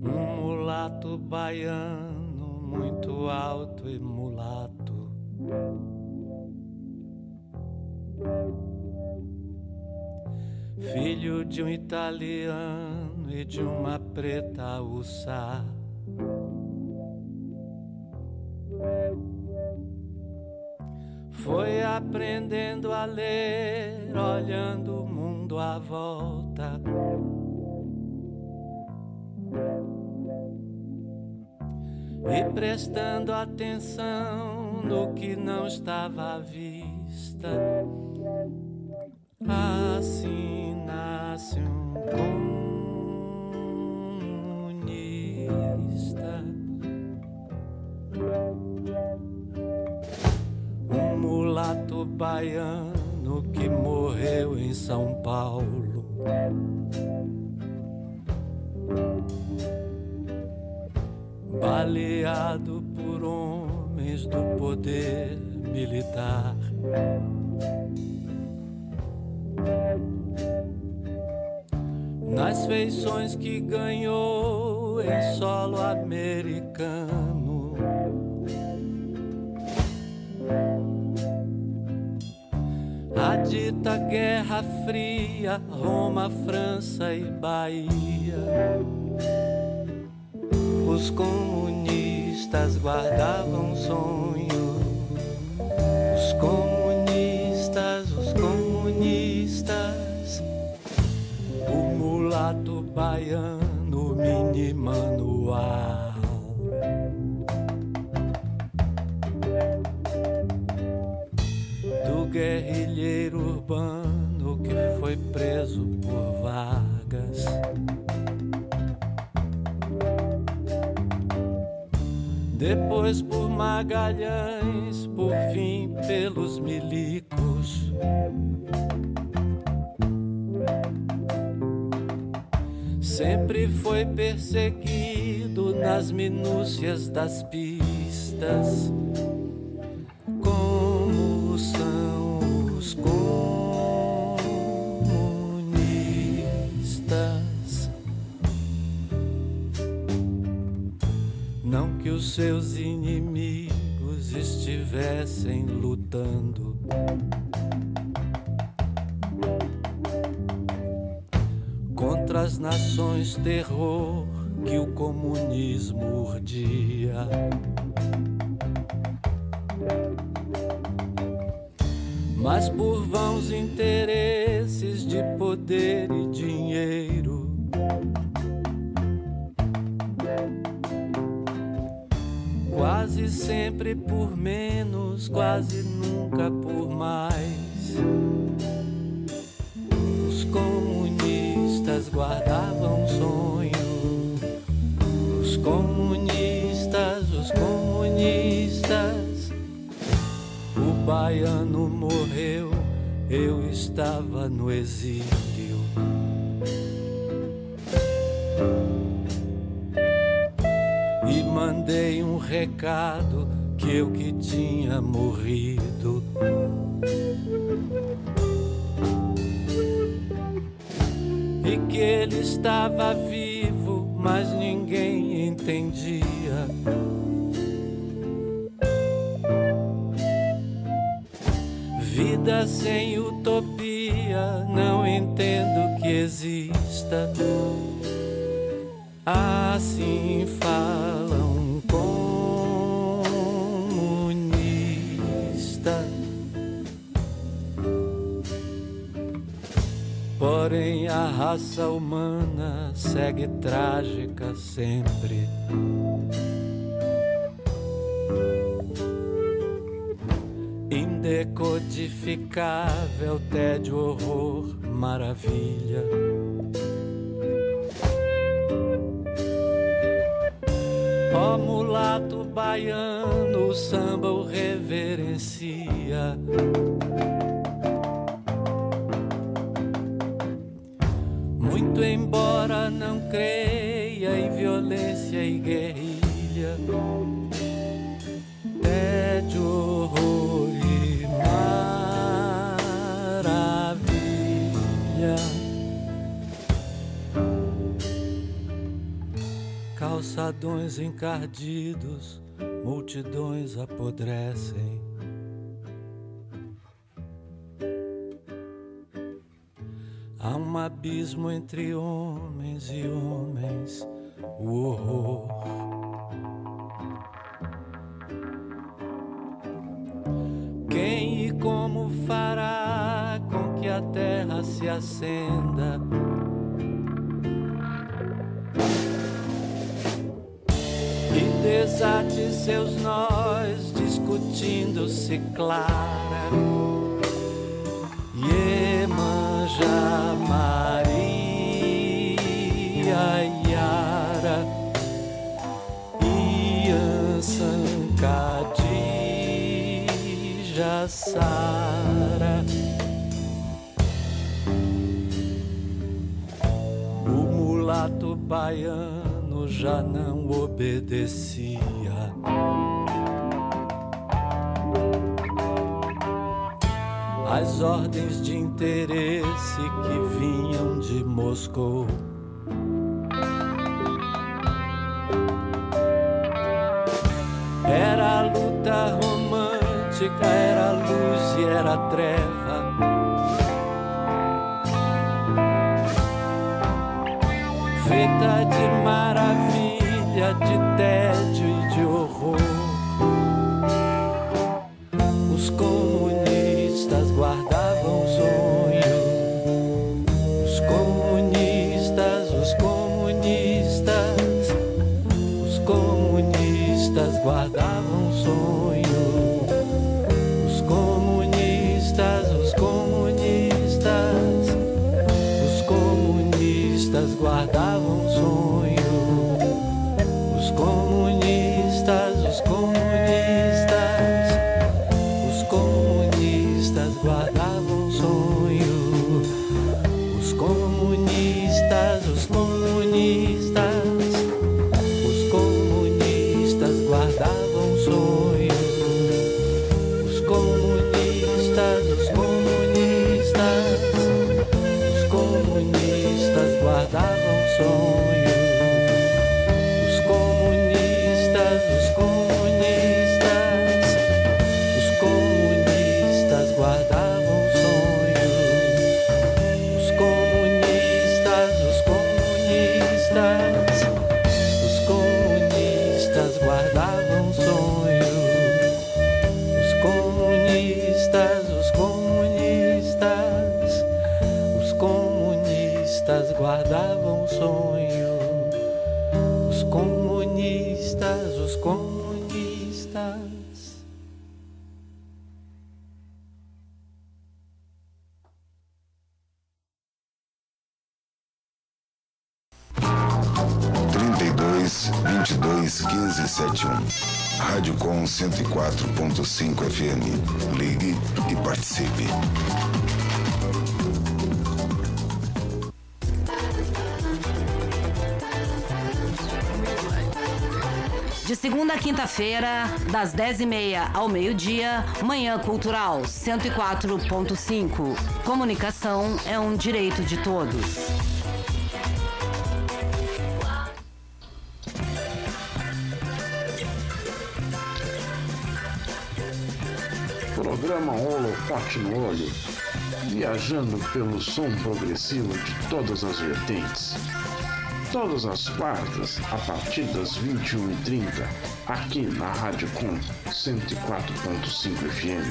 Um mulato baiano, muito alto e mulato. Filho de um italiano e de uma preta uçá. Foi aprendendo a ler, olhando o mundo à volta. E prestando atenção no que não estava à vista. Assim nasce um comunista. Um mulato baiano que morreu em São Paulo. Baleado por homens do poder militar. Nas feições que ganhou em solo americano. A dita Guerra Fria, Roma, França e Bahia. Os comunistas guardavam sonho. Os comunistas, os comunistas. O mulato baiano, mini manual. Do guerrilheiro urbano que foi preso por Vargas. Depois por Magalhães, por fim pelos milicos. Sempre foi perseguido nas minúcias das pistas. Como são os comunistas. Não que os seus inimigos estivessem lutando. Contra as nações terror que o comunismo urdia. Mas por vãos interesses de poder e dinheiro, quase sempre por menos, quase nunca por mais, os comunistas guardavam sonho. Os comunistas, os comunistas. O baiano morreu, eu estava no exílio. E mandei um recado que eu que tinha morrido. E que ele estava vivo, mas ninguém entendia. Vida sem utopia, não entendo que exista. Assim fala um comunista. Porém a raça humana segue trágica sempre. Indecodificável, tédio, horror, maravilha. Ó mulato baiano, o samba o reverencia. Muito embora não creia em violência e guerrilha, tédio, horror e maravilha. calçadões encardidos, multidões apodrecem. Há um abismo entre homens e homens, o horror. Quem e como fará com que a terra se acenda? E desate seus nós, discutindo-se clara. Iemanjá, Maria, Yara, Iansã, Jaçara. O mulato baiano já não obedecia. As ordens de interesse que vinham de Moscou. Era a luta romântica, era a luz e era a treva. Feita de maravilha, de tédio e de horror. Os comunistas guardavam sonho. Os comunistas, os comunistas, os comunistas guardavam sonho. Os comunistas, os comunistas, os comunistas guardavam sonho. Os comunistas, os comunistas, os comunistas guardavam sonho. Os comunistas, os comunistas, os comunistas guardavam sonho. Os comunistas, os comunistas, os comunistas guardavam sonho. Os comunistas, os comunistas, os comunistas guardavam sonho. Os comunistas, os comunistas, os comunistas guardavam sonho. Os comunistas, os comunistas, os comunistas guardavam sonho. Os comunistas, os comunistas. (32 22 15 71). Rádio Com 104.5 FM. Ligue e participe. De segunda a quinta-feira, das 10h30 ao meio-dia, Manhã Cultural 104.5. Comunicação é um direito de todos. Programa Holofote no Olho, viajando pelo som progressivo de todas as vertentes. Todas as quartas, a partir das 21h30, aqui na Rádio Com 104.5 FM.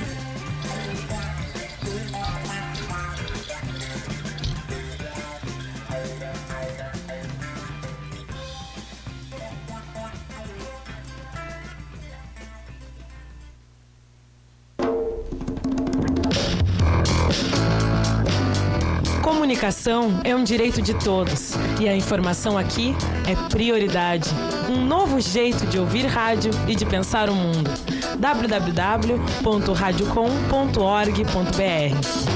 Comunicação é um direito de todos e a informação aqui é prioridade. Um novo jeito de ouvir rádio e de pensar o mundo. www.radiocom.org.br.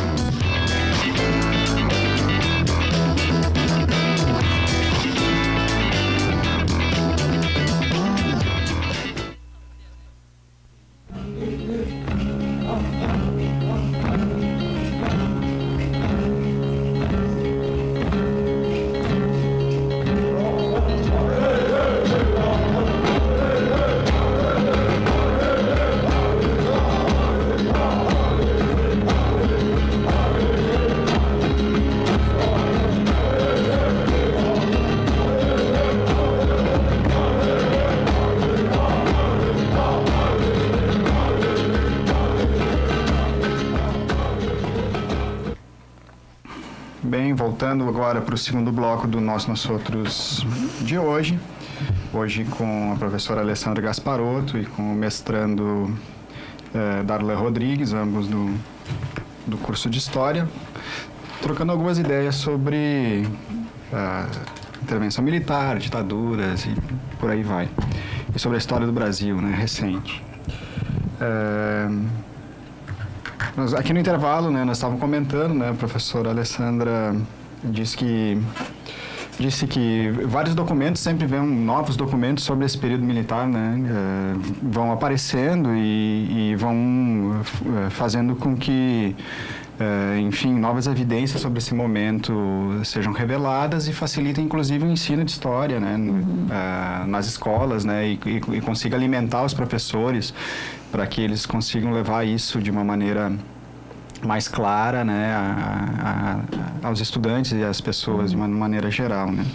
passando agora para o segundo bloco do Nós Outros de hoje. Hoje com a professora Alessandra Gasparotto e com o mestrando Darlan Rodrigues, ambos do curso de História, trocando algumas ideias sobre intervenção militar, ditaduras e por aí vai. E sobre a história do Brasil, né, recente. Aqui no intervalo, né, nós estávamos comentando, né, a professora Alessandra disse que vários documentos, sempre vêm novos documentos sobre esse período militar, né, vão aparecendo e vão fazendo com que, enfim, novas evidências sobre esse momento sejam reveladas e facilitem, inclusive, o ensino de história, né, nas escolas, né, e consiga alimentar os professores para que eles consigam levar isso de uma maneira mais clara, né, aos estudantes e às pessoas de uma maneira geral, né.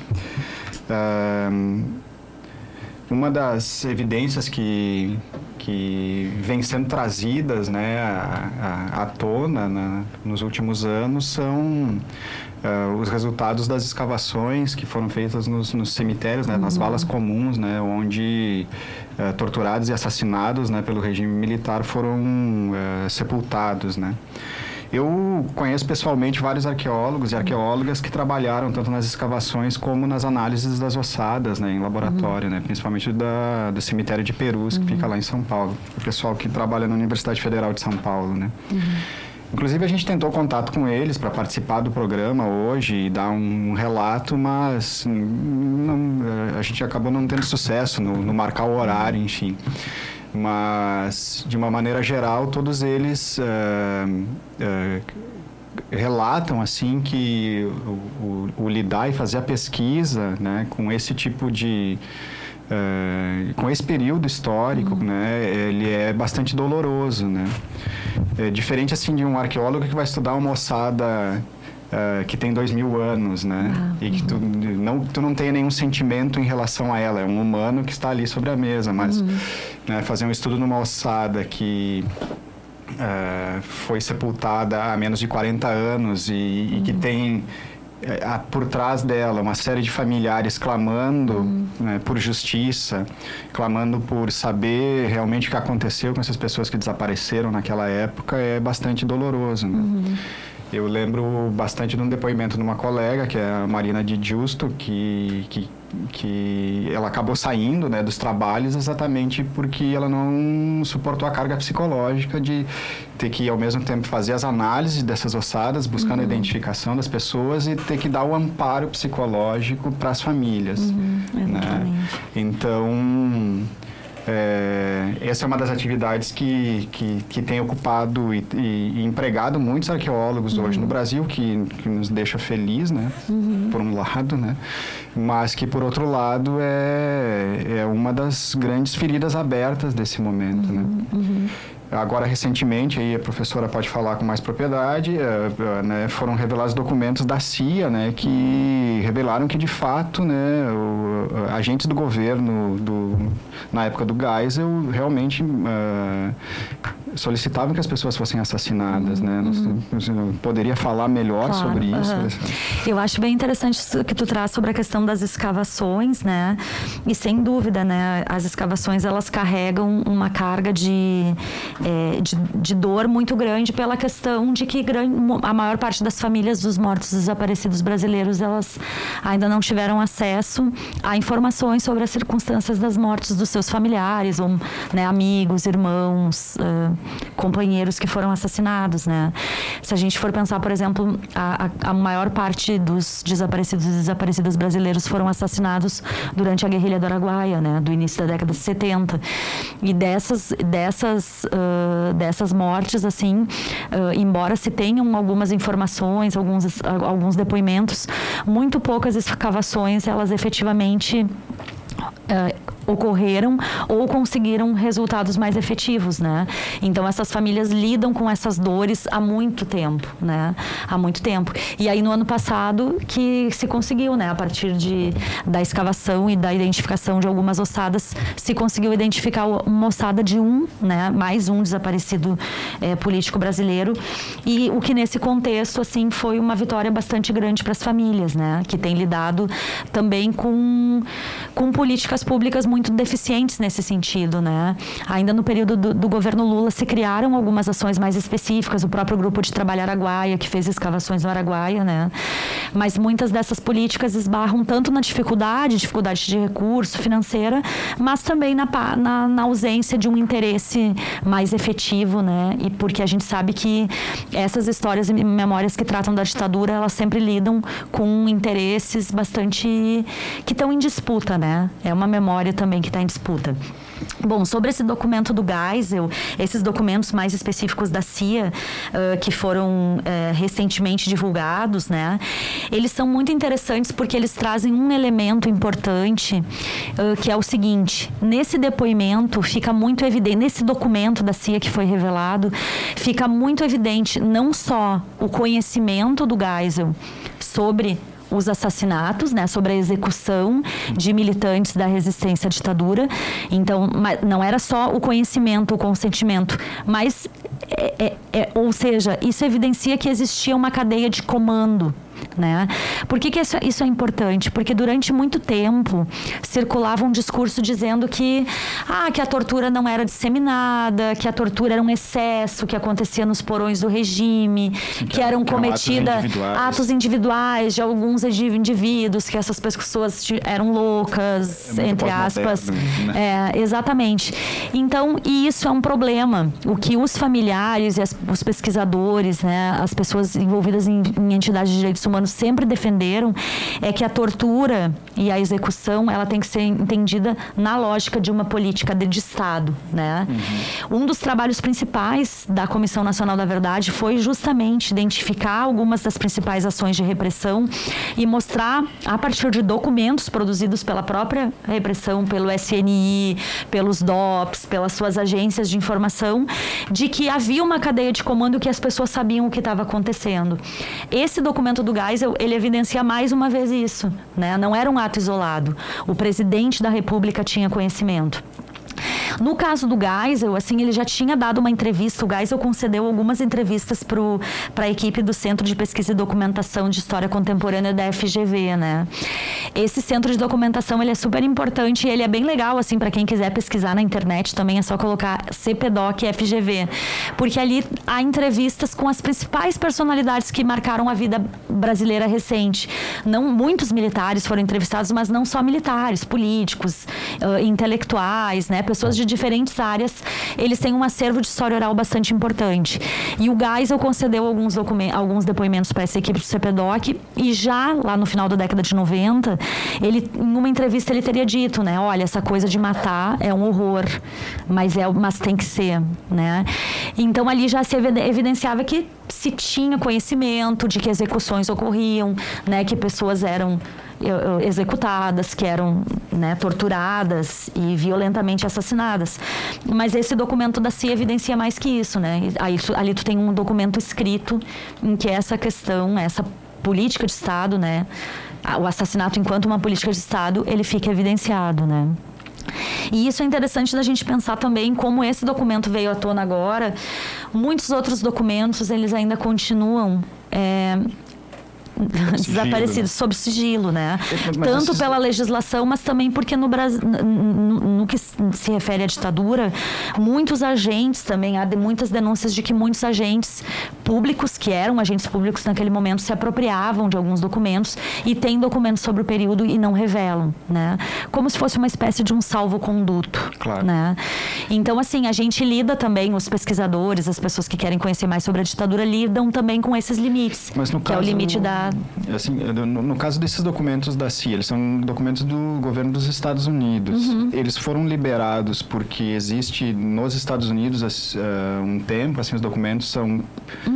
Uma das evidências que vem sendo trazidas, né, à tona nos últimos anos são os resultados das escavações que foram feitas nos cemitérios, né, nas valas comuns, né, onde torturados e assassinados, né, pelo regime militar foram sepultados, né. Eu conheço pessoalmente vários arqueólogos e arqueólogas que trabalharam tanto nas escavações como nas análises das ossadas, né, em laboratório, né, principalmente do cemitério de Perus, que fica lá em São Paulo. O pessoal que trabalha na Universidade Federal de São Paulo, né. Inclusive, a gente tentou contato com eles para participar do programa hoje e dar um relato, mas a gente acabou não tendo sucesso no marcar o horário, enfim. Mas, de uma maneira geral, todos eles relatam, assim, que o lidar e fazer a pesquisa, né, com esse tipo de... com esse período histórico, né, ele é bastante doloroso, né. É diferente, assim, de um arqueólogo que vai estudar uma ossada que tem 2000 anos, né, e que tu não tem nenhum sentimento em relação a ela, é um humano que está ali sobre a mesa, mas né, fazer um estudo numa ossada que foi sepultada há menos de 40 anos e que tem por trás dela uma série de familiares clamando, né, por justiça, clamando por saber realmente o que aconteceu com essas pessoas que desapareceram naquela época, é bastante doloroso, né? Eu lembro bastante de um depoimento de uma colega, que é a Marina de Justo, que ela acabou saindo, né, dos trabalhos exatamente porque ela não suportou a carga psicológica de ter que, ao mesmo tempo, fazer as análises dessas ossadas, buscando a identificação das pessoas e ter que dar o amparo psicológico para as famílias. Né? Então... essa é uma das atividades que tem ocupado e empregado muitos arqueólogos hoje no Brasil, que nos deixa feliz, né? Por um lado, né? Mas que, por outro lado, é uma das grandes feridas abertas desse momento, né? Agora, recentemente, aí a professora pode falar com mais propriedade, né, foram revelados documentos da CIA, né, que revelaram que, de fato, né, agentes do governo na época do Geisel realmente solicitavam que as pessoas fossem assassinadas, né? Você poderia falar melhor sobre isso? Eu acho bem interessante isso que tu traz sobre a questão das escavações, né? E sem dúvida, né, as escavações, elas carregam uma carga de dor muito grande pela questão de que a maior parte das famílias dos mortos desaparecidos brasileiros, elas ainda não tiveram acesso a informações sobre as circunstâncias das mortes dos seus familiares, ou, né, amigos, irmãos, companheiros que foram assassinados, né? Se a gente for pensar, por exemplo, a maior parte dos desaparecidos e desaparecidas brasileiros foram assassinados durante a guerrilha do Araguaia, né? Do início da década de 70. E dessas mortes, assim, embora se tenham algumas informações, alguns depoimentos, muito poucas escavações, elas efetivamente ocorreram ou conseguiram resultados mais efetivos, né? Então, essas famílias lidam com essas dores há muito tempo, né? Há muito tempo. E aí, no ano passado, que se conseguiu, né? A partir da escavação e da identificação de algumas ossadas, se conseguiu identificar uma ossada de né? Mais um desaparecido político brasileiro. E o que, nesse contexto, assim, foi uma vitória bastante grande para as famílias, né? Que têm lidado também com políticas públicas muito deficientes nesse sentido, né? Ainda no período do governo Lula se criaram algumas ações mais específicas, o próprio grupo de trabalho Araguaia, que fez escavações no Araguaia, né? Mas muitas dessas políticas esbarram tanto na dificuldade de recurso financeira, mas também na ausência de um interesse mais efetivo, né? E porque a gente sabe que essas histórias e memórias que tratam da ditadura, elas sempre lidam com interesses bastante que estão em disputa, né? É uma memória também que está em disputa. Bom, sobre esse documento do Geisel, esses documentos mais específicos da CIA, que foram recentemente divulgados, né? Eles são muito interessantes porque eles trazem um elemento importante, que é o seguinte: nesse depoimento fica muito evidente, nesse documento da CIA que foi revelado, fica muito evidente não só o conhecimento do Geisel sobre os assassinatos, né, sobre a execução de militantes da resistência à ditadura. Então, não era só o conhecimento, o consentimento, mas, ou seja, isso evidencia que existia uma cadeia de comando, né? Por que isso é importante? Porque durante muito tempo circulava um discurso dizendo que a tortura não era disseminada, que a tortura era um excesso que acontecia nos porões do regime, que eram cometidos atos individuais de alguns indivíduos, que essas pessoas eram loucas, entre aspas. Moderno, né? Exatamente. Então, e isso é um problema. O que os familiares e os pesquisadores, né, as pessoas envolvidas em entidades de direitos humanos sempre defenderam é que a tortura e a execução, ela tem que ser entendida na lógica de uma política de Estado, né? Um dos trabalhos principais da Comissão Nacional da Verdade foi justamente identificar algumas das principais ações de repressão e mostrar, a partir de documentos produzidos pela própria repressão, pelo SNI, pelos DOPS, pelas suas agências de informação, de que havia uma cadeia de comando, que as pessoas sabiam o que estava acontecendo. Esse documento do Geisel, ele evidencia mais uma vez isso, né? Não era um ato isolado. O presidente da República tinha conhecimento. No caso do Geisel, assim, ele já tinha dado uma entrevista, o Geisel concedeu algumas entrevistas para a equipe do Centro de Pesquisa e Documentação de História Contemporânea da FGV, né? Esse centro de documentação, ele é super importante e ele é bem legal, assim, para quem quiser pesquisar na internet também, é só colocar CPDOC FGV, porque ali há entrevistas com as principais personalidades que marcaram a vida brasileira recente. Não, muitos militares foram entrevistados, mas não só militares, políticos, intelectuais, né? Pessoas de diferentes áreas, eles têm um acervo de história oral bastante importante. E o Geisel concedeu alguns depoimentos para essa equipe do CPDOC, e já lá no final da década de 90, ele, em uma entrevista, ele teria dito, né? Olha, essa coisa de matar é um horror, mas tem que ser, né? Então, ali já se evidenciava que se tinha conhecimento de que execuções ocorriam, né? Que pessoas eram executadas, que eram, né, torturadas e violentamente assassinadas. Mas esse documento da CIA evidencia mais que isso, né? Aí, ali tu tem um documento escrito em que essa questão, essa política de Estado, né, o assassinato enquanto uma política de Estado, ele fica evidenciado, né? E isso é interessante da gente pensar também como esse documento veio à tona agora. Muitos outros documentos, eles ainda continuam desaparecidos, sob sigilo, né? Tanto pela legislação, mas também porque no Brasil, no que se refere à ditadura, muitos agentes também, há muitas denúncias de que muitos agentes públicos, que eram agentes públicos naquele momento, se apropriavam de alguns documentos e têm documentos sobre o período e não revelam, né? Como se fosse uma espécie de um salvo-conduto, claro, né? Então, assim, a gente lida também, os pesquisadores, as pessoas que querem conhecer mais sobre a ditadura, lidam também com esses limites, mas no que caso, é o limite da... Assim, no caso desses documentos da CIA, eles são documentos do governo dos Estados Unidos. Eles foram liberados porque existe nos Estados Unidos um tempo, assim, os documentos são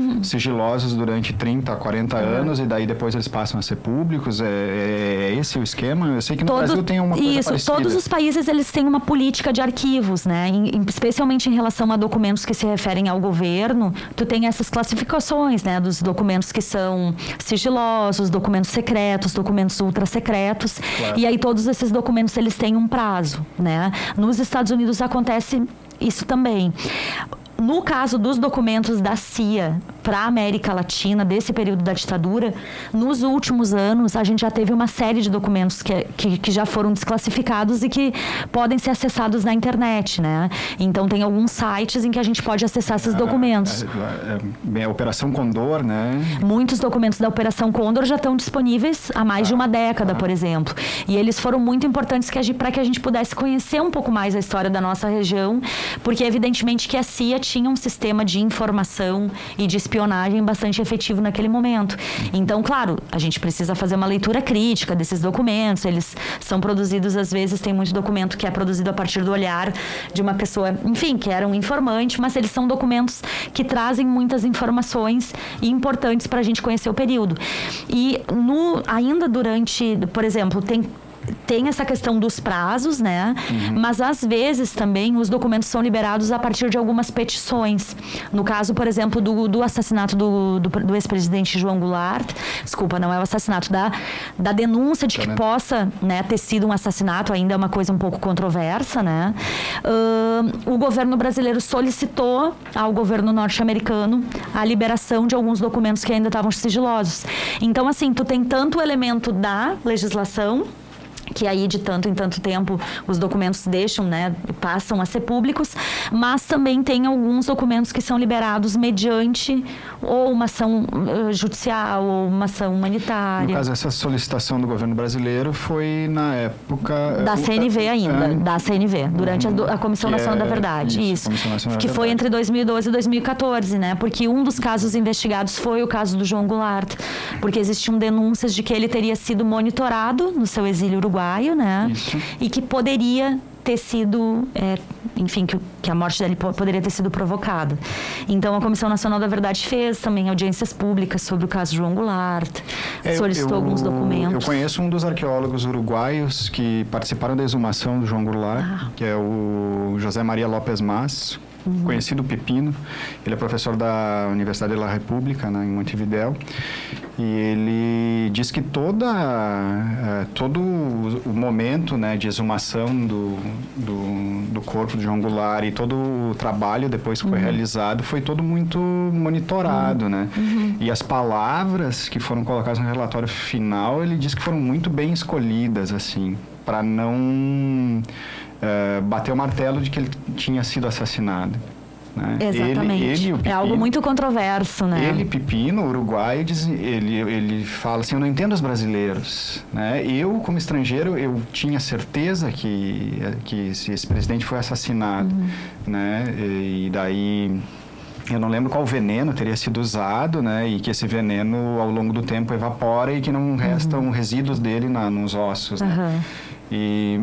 sigilosos durante 30, 40 anos e daí depois eles passam a ser públicos. É esse o esquema? Eu sei que no Brasil tem uma coisa parecida. Todos os países eles têm uma política de arquivos, né? Especialmente em relação a documentos que se referem ao governo, tu tem essas classificações, né? Dos documentos que são sigilosos, documentos secretos, documentos ultra secretos. Claro. E aí todos esses documentos eles têm um prazo, né? Nos Estados Unidos acontece isso também. No caso dos documentos da CIA para a América Latina, desse período da ditadura, nos últimos anos, a gente já teve uma série de documentos que já foram desclassificados e que podem ser acessados na internet, né? Então, tem alguns sites em que a gente pode acessar esses documentos. A Operação Condor, né? Muitos documentos da Operação Condor já estão disponíveis há mais de uma década, por exemplo. E eles foram muito importantes para que a gente pudesse conhecer um pouco mais a história da nossa região, porque, evidentemente, que a CIA tinha um sistema de informação e de espionagem bastante efetivo naquele momento. Então, claro, a gente precisa fazer uma leitura crítica desses documentos. Eles são produzidos, às vezes, tem muito documento que é produzido a partir do olhar de uma pessoa, enfim, que era um informante, mas eles são documentos que trazem muitas informações importantes para a gente conhecer o período. E ainda durante, por exemplo, tem essa questão dos prazos, né? Mas, às vezes, também, os documentos são liberados a partir de algumas petições. No caso, por exemplo, do assassinato do ex-presidente João Goulart, desculpa, não é o assassinato, da denúncia de que possa, né, ter sido um assassinato, ainda é uma coisa um pouco controversa, né? O governo brasileiro solicitou ao governo norte-americano a liberação de alguns documentos que ainda estavam sigilosos. Então, assim, tu tem tanto o elemento da legislação, que aí de tanto em tanto tempo os documentos passam a ser públicos, mas também tem alguns documentos que são liberados mediante ou uma ação judicial ou uma ação humanitária. No caso, essa solicitação do governo brasileiro foi na época... Da CNV ainda, da CNV, durante a Comissão Nacional da Verdade. Isso, que foi entre 2012 e 2014, né? Porque um dos casos investigados foi o caso do João Goulart, porque existiam denúncias de que ele teria sido monitorado no seu exílio uruguaio, né? Isso. E que poderia ter sido, que a morte dele poderia ter sido provocada. Então, a Comissão Nacional da Verdade fez também audiências públicas sobre o caso João Goulart, solicitou alguns documentos. Eu conheço um dos arqueólogos uruguaios que participaram da exumação do João Goulart, que é o José Maria Lopes Mas, conhecido Pepino. Ele é professor da Universidade da República, né, em Montevidéu. E ele diz que todo o momento, né, de exumação do corpo de João Goulart e todo o trabalho depois que foi realizado foi todo muito monitorado, né? E as palavras que foram colocadas no relatório final, ele diz que foram muito bem escolhidas, assim, para não bater o martelo de que ele tinha sido assassinado. Né? Exatamente. Pepino, é algo muito controverso, né? Ele, Pepino, uruguaio, ele fala assim, eu não entendo os brasileiros. Né? Eu, como estrangeiro, eu tinha certeza que esse presidente foi assassinado. Né? E daí... Eu não lembro qual veneno teria sido usado, né? E que esse veneno, ao longo do tempo, evapora e que não restam resíduos dele nos ossos. Né? E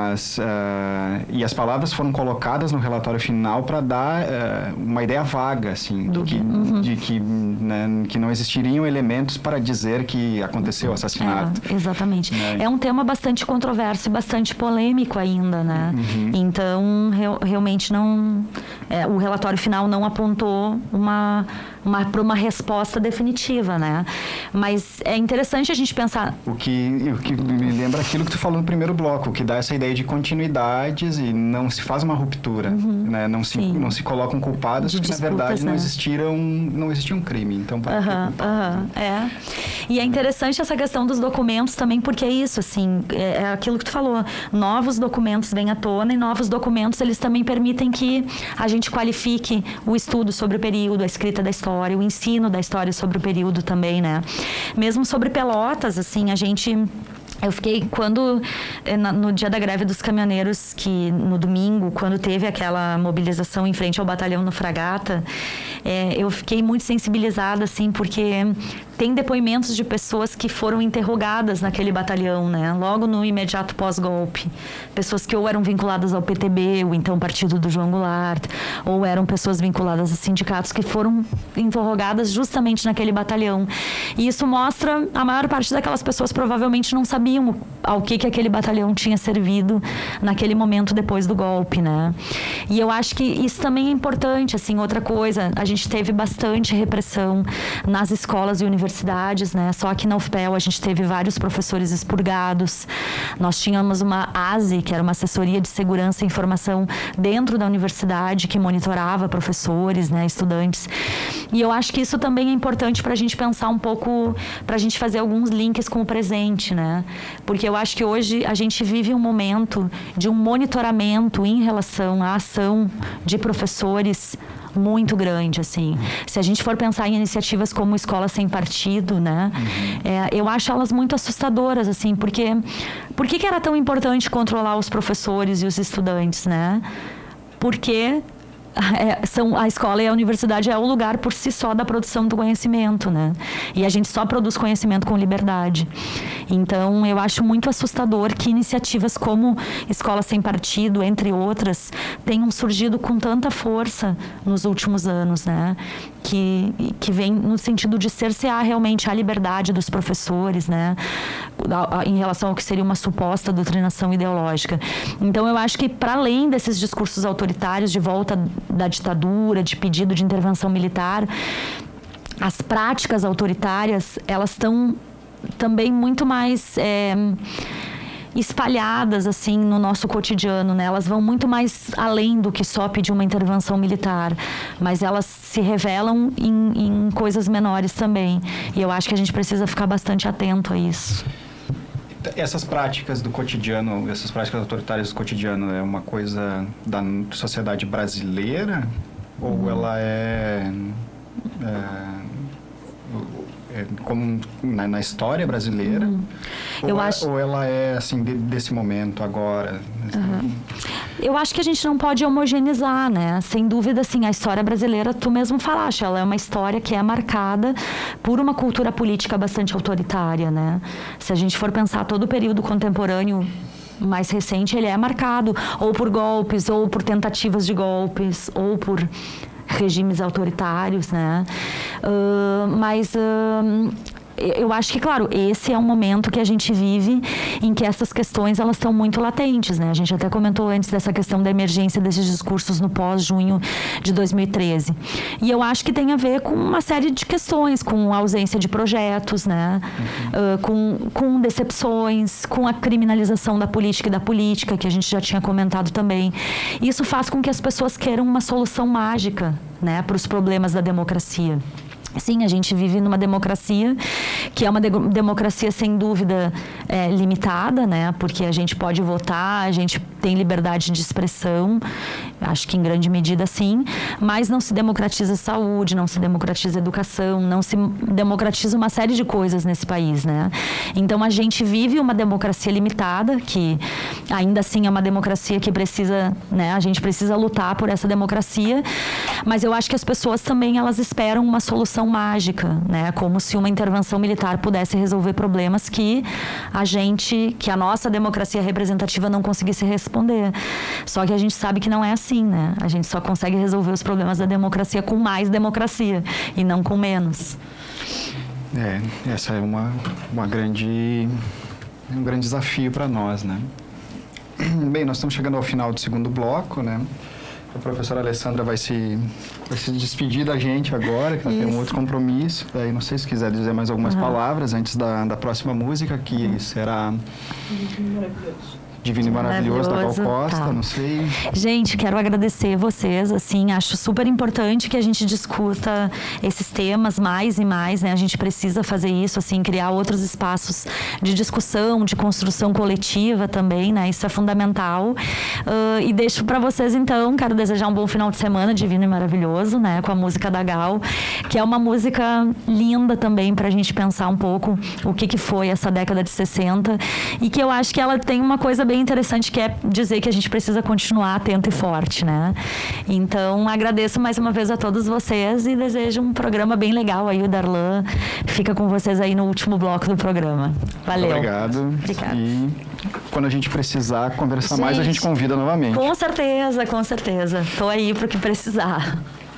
as palavras foram colocadas no relatório final para dar uma ideia vaga, assim, de que não existiriam elementos para dizer que aconteceu o assassinato. Exatamente. É um tema bastante controverso e bastante polêmico ainda, né? Então, realmente não... o relatório final não apontou para uma resposta definitiva, né? Mas é interessante a gente pensar... O que me lembra aquilo que tu falou no primeiro bloco, que dá essa ideia de continuidades e não se faz uma ruptura, né? Não se colocam culpados, porque na verdade não existia um crime. Então, E é interessante essa questão dos documentos também, porque é isso, assim, é aquilo que tu falou. Novos documentos vêm à tona e novos documentos, eles também permitem que a gente qualifique o estudo sobre o período, a escrita da história, o ensino da história sobre o período também, né? Mesmo sobre Pelotas, assim, eu fiquei, no dia da greve dos caminhoneiros, que no domingo, quando teve aquela mobilização em frente ao batalhão no Fragata, eu fiquei muito sensibilizada, assim, porque tem depoimentos de pessoas que foram interrogadas naquele batalhão, né? Logo no imediato pós-golpe. Pessoas que ou eram vinculadas ao PTB, o então partido do João Goulart, ou eram pessoas vinculadas a sindicatos que foram interrogadas justamente naquele batalhão. E isso mostra, a maior parte daquelas pessoas provavelmente não sabiam ao que aquele batalhão tinha servido naquele momento depois do golpe, né? E eu acho que isso também é importante, assim, outra coisa, a gente teve bastante repressão nas escolas e universidades, né? Só que na UFPEL a gente teve vários professores expurgados. Nós tínhamos uma ASE, que era uma assessoria de segurança e informação dentro da universidade, que monitorava professores, né, estudantes. E eu acho que isso também é importante para a gente pensar um pouco, para a gente fazer alguns links com o presente, né? Porque eu acho que hoje a gente vive um momento de um monitoramento em relação à ação de professores muito grande, assim. Se a gente for pensar em iniciativas como Escola Sem Partido, né? Eu acho elas muito assustadoras, assim, porque por que era tão importante controlar os professores e os estudantes, né? Porque a escola e a universidade é o lugar por si só da produção do conhecimento, né? E a gente só produz conhecimento com liberdade. Então, eu acho muito assustador que iniciativas como Escola Sem Partido, entre outras, tenham surgido com tanta força nos últimos anos, né? Que vem no sentido de cercear realmente a liberdade dos professores, né? Em relação ao que seria uma suposta doutrinação ideológica. Então, eu acho que, para além desses discursos autoritários de volta da ditadura, de pedido de intervenção militar, as práticas autoritárias, elas estão também muito mais espalhadas, assim, no nosso cotidiano, né? Elas vão muito mais além do que só pedir uma intervenção militar, mas elas se revelam em coisas menores também. E eu acho que a gente precisa ficar bastante atento a isso. Essas práticas do cotidiano, essas práticas autoritárias do cotidiano, é uma coisa da sociedade brasileira? Ou ela como na história brasileira? Ou ela é, assim, desse momento agora? Eu acho que a gente não pode homogeneizar, né? Sem dúvida, assim, a história brasileira, tu mesmo falaste, ela é uma história que é marcada por uma cultura política bastante autoritária, né? Se a gente for pensar todo o período contemporâneo mais recente, ele é marcado ou por golpes, ou por tentativas de golpes, ou por regimes autoritários, né? Eu acho que, claro, esse é um momento que a gente vive em que essas questões, elas estão muito latentes, né? A gente até comentou antes dessa questão da emergência desses discursos no pós-junho de 2013. E eu acho que tem a ver com uma série de questões, com a ausência de projetos, né? Com decepções, com a criminalização da política e da política, que a gente já tinha comentado também. Isso faz com que as pessoas queiram uma solução mágica, né, para os problemas da democracia. Sim, a gente vive numa democracia que é uma democracia, sem dúvida, limitada, né? Porque a gente pode votar, a gente tem liberdade de expressão, acho que em grande medida sim, mas não se democratiza a saúde, não se democratiza a educação, não se democratiza uma série de coisas nesse país, né? Então, a gente vive uma democracia limitada, que ainda assim é uma democracia que precisa, né? A gente precisa lutar por essa democracia, mas eu acho que as pessoas também, elas esperam uma solução mágica, né? Como se uma intervenção militar pudesse resolver problemas que a nossa democracia representativa não conseguisse responder. Só que a gente sabe que não é assim, né? A gente só consegue resolver os problemas da democracia com mais democracia e não com menos. Essa é um grande desafio para nós, né? Bem, nós estamos chegando ao final do segundo bloco, né? A professora Alessandra vai se despedir da gente agora, que ela tem um outro compromisso. Daí, não sei se quiser dizer mais algumas palavras antes da próxima música, que será Divino e Maravilhoso, da Gal Costa, não sei. Gente, quero agradecer vocês, assim, acho super importante que a gente discuta esses temas mais e mais, né? A gente precisa fazer isso, assim, criar outros espaços de discussão, de construção coletiva também, né? Isso é fundamental. E deixo para vocês, então, quero desejar um bom final de semana, Divino e Maravilhoso, né? Com a música da Gal, que é uma música linda também pra gente pensar um pouco o que foi essa década de 60 e que eu acho que ela tem uma coisa bem bem interessante, que é dizer que a gente precisa continuar atento e forte, né? Então, agradeço mais uma vez a todos vocês e desejo um programa bem legal aí. O Darlan fica com vocês aí no último bloco do programa. Valeu. Obrigado. Obrigada. E quando a gente precisar conversar mais, a gente convida novamente. Com certeza, com certeza. Tô aí pro que precisar.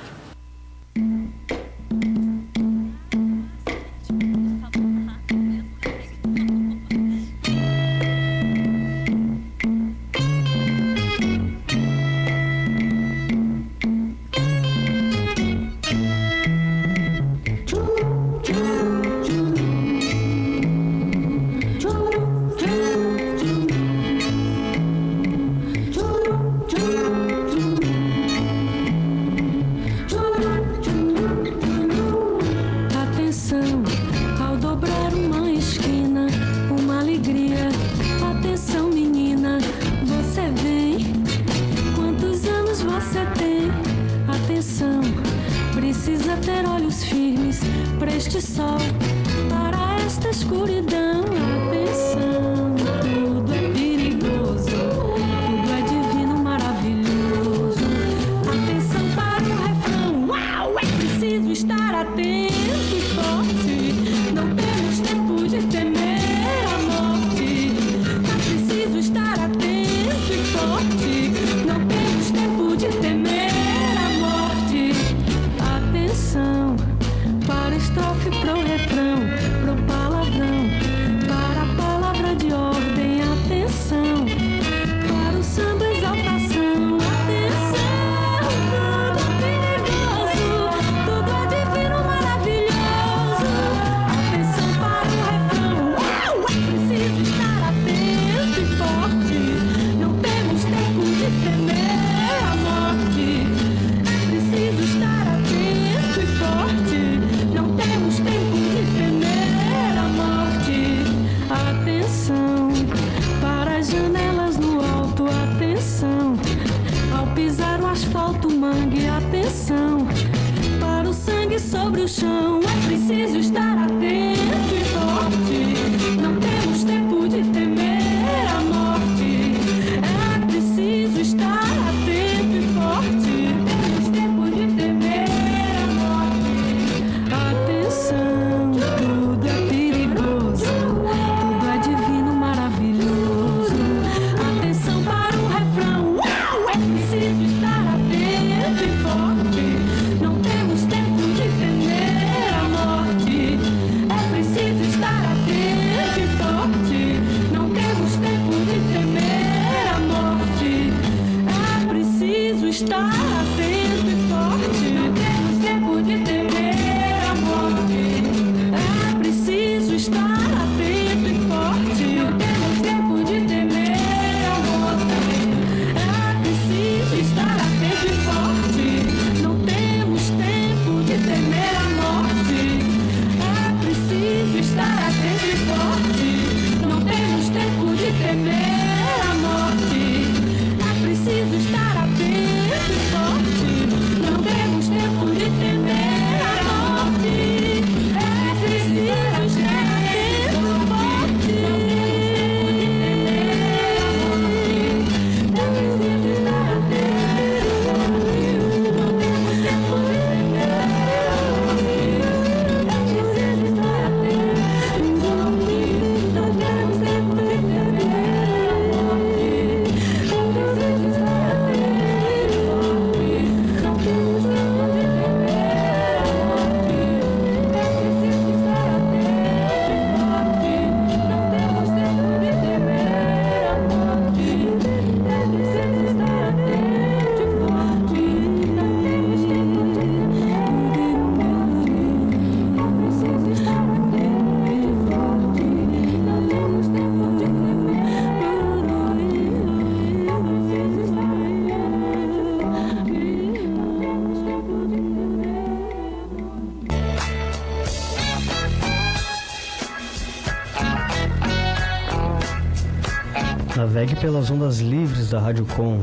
Navegue pelas ondas livres da Rádio Com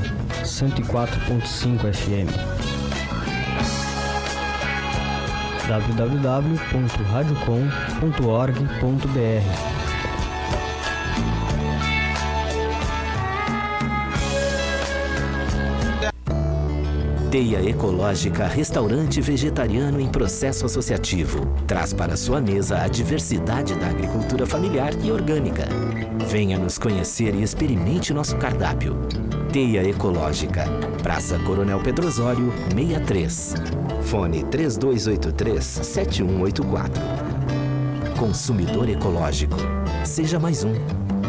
104.5 FM. www.radiocom.org.br. Teia Ecológica, restaurante vegetariano em processo associativo. Traz para sua mesa a diversidade da agricultura familiar e orgânica. Venha nos conhecer e experimente nosso cardápio. Teia Ecológica, Praça Coronel Pedro Osório, 63. Fone 3283-7184. Consumidor ecológico. Seja mais um.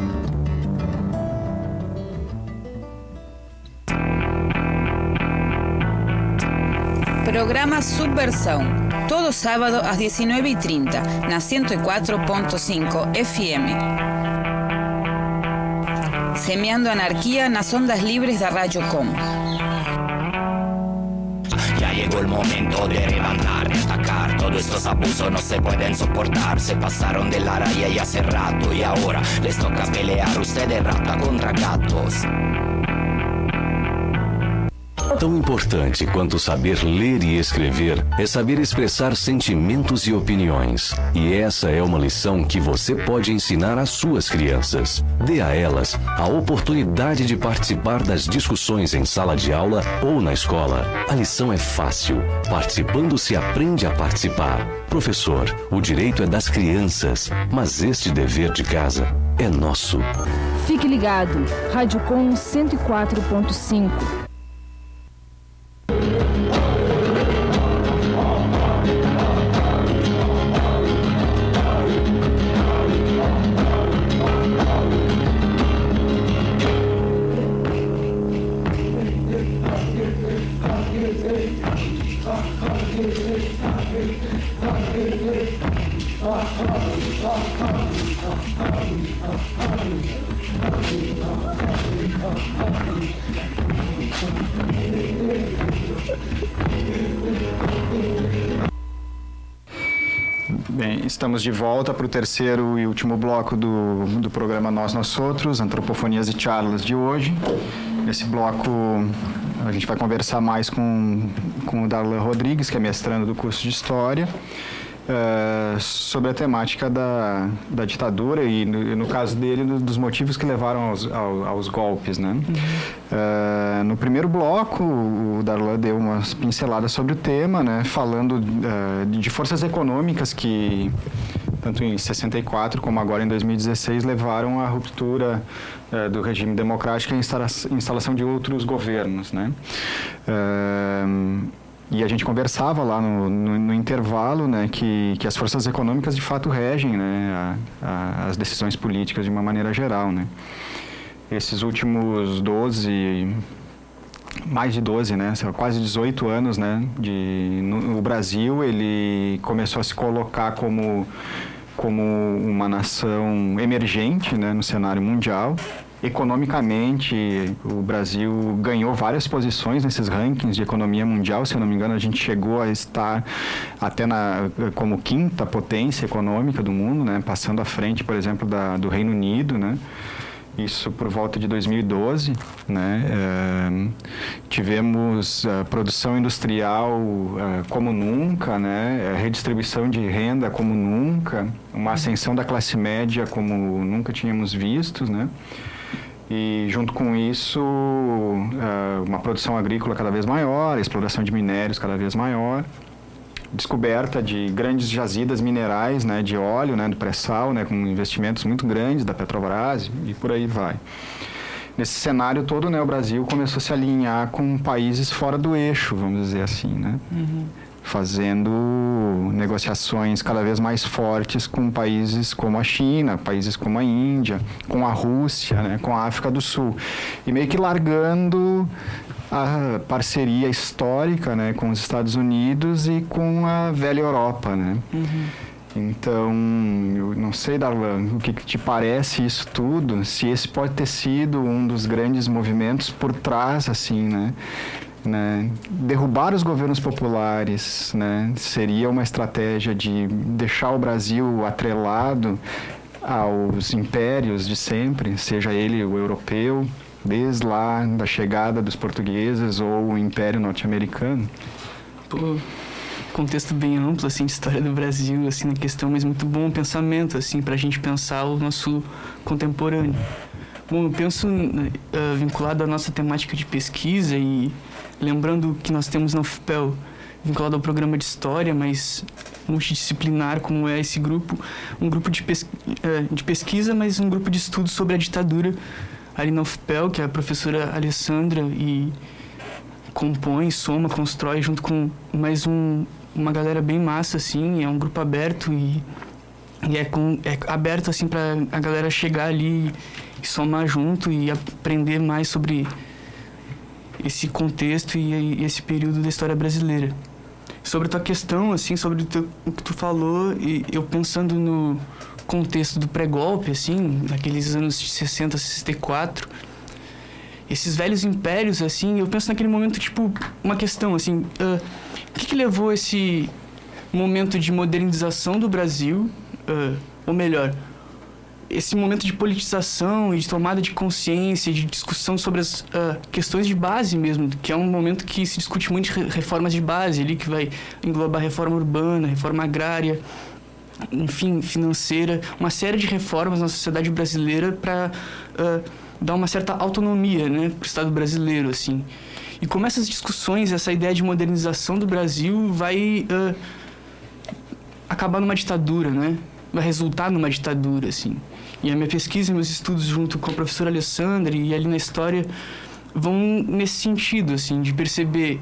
Programa Subversão, todo sábado às 19h30, na 104.5 FM. Semeando anarquía nas ondas libres da Rádio Com. Ya llegó el momento de levantar y atacar. Todos estos abusos no se pueden soportar. Se pasaron de la raya y hace rato. Y ahora les toca pelear ustedes rata contra gatos. Tão importante quanto saber ler e escrever é saber expressar sentimentos e opiniões. E essa é uma lição que você pode ensinar às suas crianças. Dê a elas a oportunidade de participar das discussões em sala de aula ou na escola. A lição é fácil. Participando se aprende a participar. Professor, o direito é das crianças, mas este dever de casa é nosso. Fique ligado. Rádio Com 104.5. Bem, estamos de volta para o terceiro e último bloco do programa Nós Outros, Antropofonias e Charlas de hoje. Nesse bloco a gente vai conversar mais com o Darlan Rodrigues, que é mestrando do curso de História, sobre a temática da ditadura e, no caso dele, dos motivos que levaram aos golpes, né? No primeiro bloco, o Darlan deu umas pinceladas sobre o tema, né? Falando de forças econômicas que, tanto em 64 como agora em 2016, levaram à ruptura do regime democrático e à instalação de outros governos, né? E a gente conversava lá no intervalo, né, que as forças econômicas de fato regem, né, as decisões políticas de uma maneira geral, né. Esses últimos mais de 12, né, quase 18 anos, né, no Brasil, ele começou a se colocar como uma nação emergente, né, no cenário mundial. Economicamente, o Brasil ganhou várias posições nesses rankings de economia mundial. Se eu não me engano, a gente chegou a estar até como quinta potência econômica do mundo, né? Passando à frente, por exemplo, do Reino Unido, né? Isso por volta de 2012, né? Tivemos produção industrial como nunca, né? Redistribuição de renda como nunca, uma ascensão da classe média como nunca tínhamos visto, né? E, junto com isso, uma produção agrícola cada vez maior, exploração de minérios cada vez maior, descoberta de grandes jazidas minerais, né, de óleo, né, do pré-sal, né, com investimentos muito grandes da Petrobras e por aí vai. Nesse cenário todo, né, o Brasil começou a se alinhar com países fora do eixo, vamos dizer assim, né? Fazendo negociações cada vez mais fortes com países como a China, países como a Índia, com a Rússia, né, com a África do Sul. E meio que largando a parceria histórica, né, com os Estados Unidos e com a velha Europa, né? Então, eu não sei, Darlan, o que te parece isso tudo? Se esse pode ter sido um dos grandes movimentos por trás, assim, né? Derrubar os governos populares, né? Seria uma estratégia de deixar o Brasil atrelado aos impérios de sempre, seja ele o europeu, desde lá da chegada dos portugueses ou o Império Norte-Americano? Pô, contexto bem amplo, assim, de história do Brasil, assim, na questão, mas muito bom pensamento, assim, pra gente pensar o nosso contemporâneo. Bom, eu penso vinculado à nossa temática de pesquisa e lembrando que nós temos na UFPEL, vinculado ao programa de História, mas multidisciplinar, como é esse grupo, um grupo de pesquisa, mas um grupo de estudo sobre a ditadura ali na UFPEL, que é a professora Alessandra, e compõe, soma, constrói junto com mais uma galera bem massa, assim, é um grupo aberto e é aberto, assim, para a galera chegar ali e somar junto e aprender mais sobre esse contexto e esse período da história brasileira. Sobre a tua questão, assim, sobre o que tu falou, e eu pensando no contexto do pré-golpe, assim, naqueles anos de 60, 64, esses velhos impérios, assim, eu penso naquele momento, tipo, uma questão, assim, o que levou esse momento de modernização do Brasil, ou melhor, esse momento de politização e de tomada de consciência, de discussão sobre as questões de base mesmo, que é um momento que se discute muito de reformas de base ali, que vai englobar reforma urbana, reforma agrária, enfim, financeira, uma série de reformas na sociedade brasileira para dar uma certa autonomia, né, para o Estado brasileiro, assim. E como essas discussões, essa ideia de modernização do Brasil vai acabar numa ditadura, né? Vai resultar numa ditadura, assim. E a minha pesquisa e meus estudos junto com a professora Alessandra e ali na história vão nesse sentido, assim, de perceber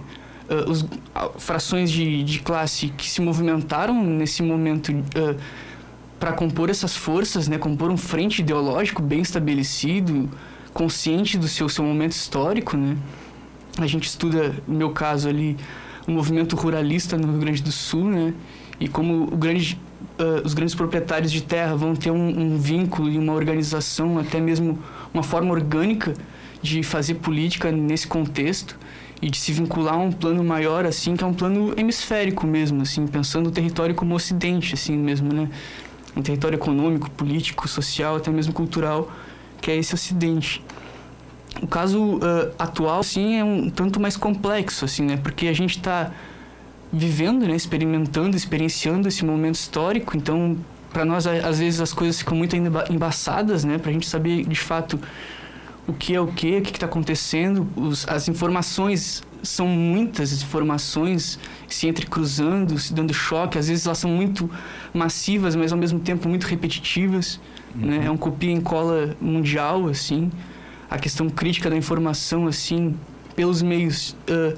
frações de classe que se movimentaram nesse momento para compor essas forças, né? Compor um frente ideológico bem estabelecido, consciente do seu momento histórico, né? A gente estuda, no meu caso ali, o movimento ruralista no Rio Grande do Sul, né? E como os grandes proprietários de terra vão ter um vínculo e uma organização, até mesmo uma forma orgânica de fazer política nesse contexto e de se vincular a um plano maior, assim, que é um plano hemisférico mesmo, assim, pensando o território como ocidente, assim mesmo, né? Um território econômico, político, social, até mesmo cultural, que é esse ocidente. O caso atual, sim, é um tanto mais complexo, assim, né? Porque a gente está vivendo, né? Experimentando, experienciando esse momento histórico. Então, para nós, às vezes, as coisas ficam muito ainda embaçadas, né? Para a gente saber, de fato, o que é o que está acontecendo. As informações, são muitas informações se entrecruzando, se dando choque. Às vezes, elas são muito massivas, mas, ao mesmo tempo, muito repetitivas. Né? É um copia e cola mundial, assim. A questão crítica da informação, assim, pelos meios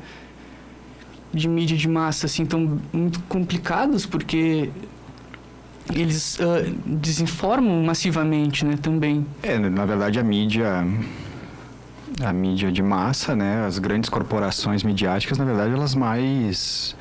de mídia de massa, assim, estão muito complicados, porque eles desinformam massivamente, né, também. Na verdade, a mídia de massa, né, as grandes corporações midiáticas, na verdade, elas mais...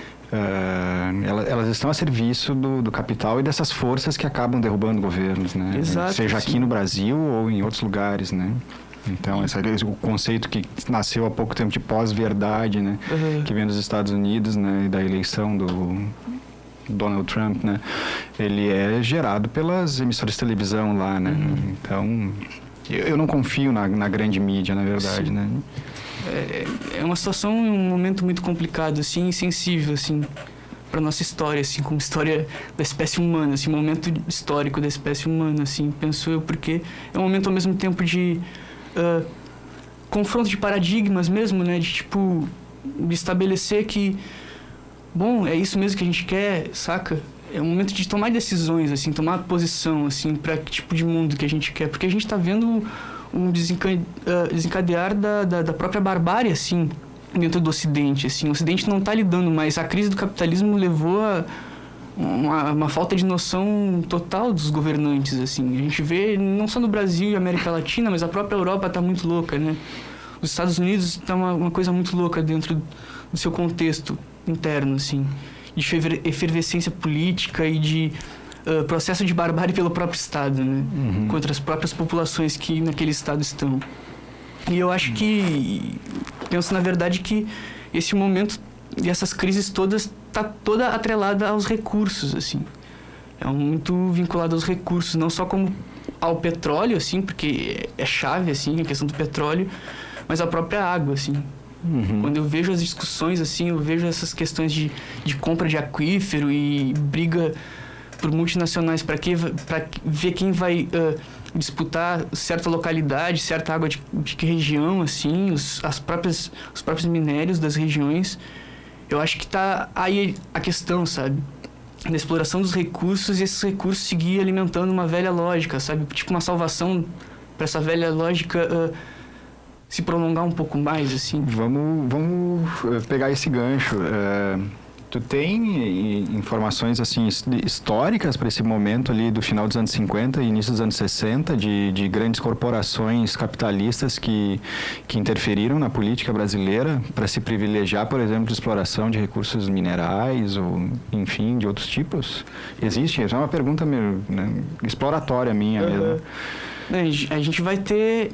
elas estão a serviço do capital e dessas forças que acabam derrubando governos, né? Exato, seja aqui no Brasil ou em outros lugares, né? Então, o conceito que nasceu há pouco tempo de pós-verdade, né? Que vem dos Estados Unidos, né? E da eleição do Donald Trump, né? Ele é gerado pelas emissoras de televisão lá, né? Então, eu não confio na grande mídia, na verdade, né? É uma situação, um momento muito complicado, assim, e sensível, assim, para nossa história, assim, como história da espécie humana, assim, momento histórico da espécie humana, assim, penso eu, porque é um momento ao mesmo tempo de confronto de paradigmas mesmo, né, de tipo, de estabelecer que, bom, é isso mesmo que a gente quer, saca? É um momento de tomar decisões, assim, tomar posição, assim, para que tipo de mundo que a gente quer, porque a gente está vendo um desencadear da própria barbárie, assim, dentro do Ocidente, assim. O Ocidente não está lidando mais. A crise do capitalismo levou a uma falta de noção total dos governantes, assim. A gente vê, não só no Brasil e América Latina, mas a própria Europa está muito louca, né? Os Estados Unidos está uma coisa muito louca dentro do seu contexto interno, assim, de efervescência política e de processo de barbárie pelo próprio Estado, né? Contra as próprias populações que naquele Estado estão. E eu acho que, penso na verdade que esse momento e essas crises todas está toda atrelada aos recursos, assim. É muito vinculado aos recursos, não só como ao petróleo, assim, porque é chave, assim, a questão do petróleo, mas a própria água, assim. Quando eu vejo as discussões, assim, eu vejo essas questões de compra de aquífero e briga por multinacionais para ver quem vai disputar certa localidade, certa água de que região, assim, os próprios minérios das regiões. Eu acho que tá aí a questão, sabe? Da exploração dos recursos e esses recursos seguir alimentando uma velha lógica, sabe? Tipo uma salvação para essa velha lógica se prolongar um pouco mais, assim. Vamos pegar esse gancho. Tu tem informações assim históricas para esse momento ali do final dos anos 50 e início dos anos 60 de grandes corporações capitalistas que interferiram na política brasileira para se privilegiar, por exemplo, de exploração de recursos minerais ou, enfim, de outros tipos? Existe? Essa é uma pergunta meio, né, exploratória minha mesmo. A gente vai ter,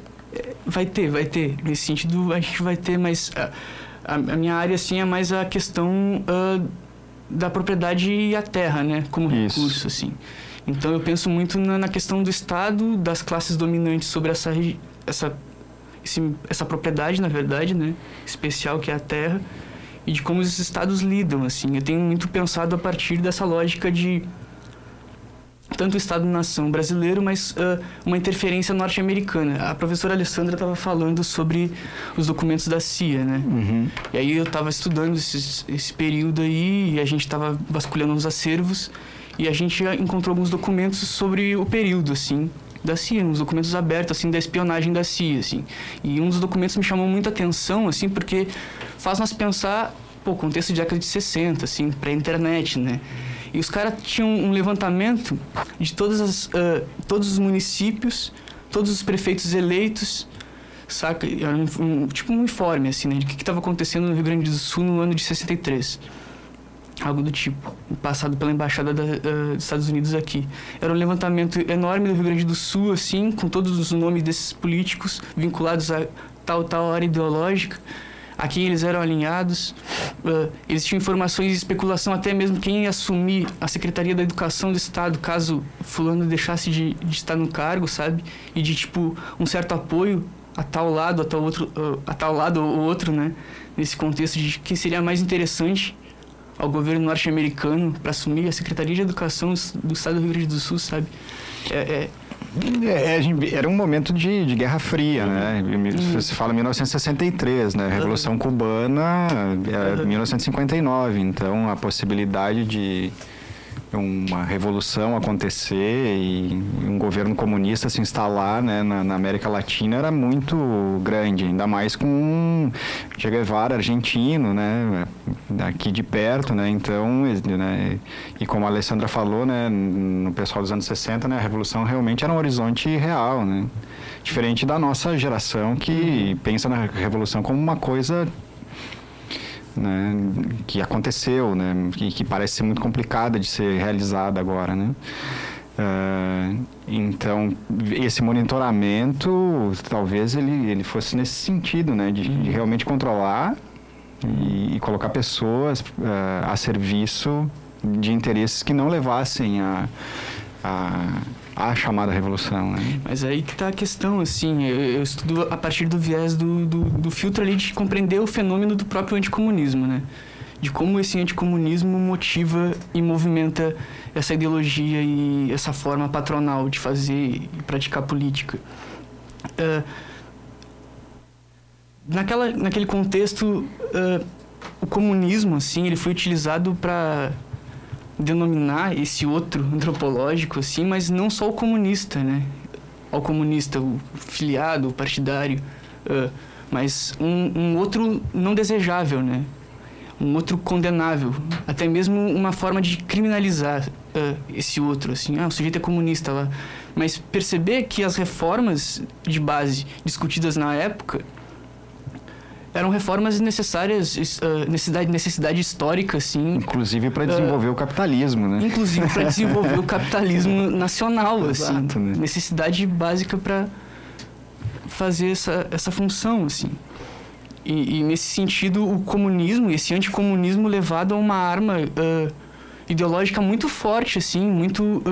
nesse sentido a gente vai ter, mas a minha área assim é mais a questão da propriedade e a terra, né, como recurso, assim. Então eu penso muito na questão do Estado, das classes dominantes sobre essa propriedade, na verdade, né, especial que é a terra, e de como os estados lidam, assim. Eu tenho muito pensado a partir dessa lógica de tanto o Estado-nação brasileiro, mas uma interferência norte-americana. A professora Alessandra estava falando sobre os documentos da CIA, né? Uhum. E aí eu estava estudando esse período aí, e a gente estava vasculhando os acervos, e a gente encontrou alguns documentos sobre o período, assim, da CIA, uns documentos abertos, assim, da espionagem da CIA, assim. E um dos documentos me chamou muita atenção, assim, porque faz nós pensar, contexto de década de 60, assim, pré-internet, né? E os caras tinham um levantamento de todos os municípios, todos os prefeitos eleitos, saca? Era tipo um informe, assim, né? De o que estava acontecendo no Rio Grande do Sul no ano de 63. Algo do tipo, passado pela Embaixada dos Estados Unidos aqui. Era um levantamento enorme do Rio Grande do Sul, assim, com todos os nomes desses políticos vinculados a tal área ideológica, a quem eles eram alinhados. Eles tinham informações de especulação, até mesmo quem ia assumir a Secretaria da Educação do Estado, caso fulano deixasse de estar no cargo, sabe? E de, tipo, um certo apoio a tal lado ou outro, né? Nesse contexto de quem seria mais interessante ao governo norte-americano para assumir a Secretaria de Educação do Estado do Rio Grande do Sul, sabe? Era um momento de Guerra Fria, né? Você fala 1963, né? Revolução Cubana, 1959. Então, a possibilidade de uma revolução acontecer e um governo comunista se instalar, né, na América Latina era muito grande, ainda mais com Che Guevara, argentino, né, aqui de perto, né, então, né, e como a Alessandra falou, né, no pessoal dos anos 60, né, a revolução realmente era um horizonte real, né, diferente da nossa geração que pensa na revolução como uma coisa, né, que aconteceu, né, que parece ser muito complicada de ser realizada agora, né? Então, esse monitoramento, talvez ele fosse nesse sentido, né, de realmente controlar e colocar pessoas a serviço de interesses que não levassem a chamada revolução, né? Mas aí que está a questão, assim, eu estudo a partir do viés do filtro ali de compreender o fenômeno do próprio anticomunismo, né? De como esse anticomunismo motiva e movimenta essa ideologia e essa forma patronal de fazer e praticar política. Naquele contexto, o comunismo, assim, ele foi utilizado para denominar esse outro antropológico, assim, mas não só o comunista, né? O comunista, o filiado, o partidário, mas um outro não desejável, né? Um outro condenável, até mesmo uma forma de criminalizar esse outro, assim, o sujeito é comunista lá. Mas perceber que as reformas de base discutidas na época eram reformas necessárias, necessidade histórica, assim. Inclusive para desenvolver o capitalismo, né? Inclusive para desenvolver o capitalismo nacional, Exato, assim. Né? Necessidade básica para fazer essa função, assim. E nesse sentido, o comunismo, esse anticomunismo levado a uma arma ideológica muito forte, assim, muito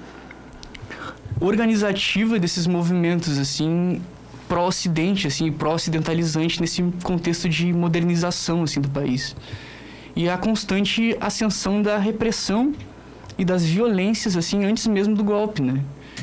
organizativa desses movimentos, assim, pró-ocidente, assim, pró-ocidentalizante nesse contexto de modernização, assim, do país. E a constante ascensão da repressão e das violências, assim, antes mesmo do golpe, né?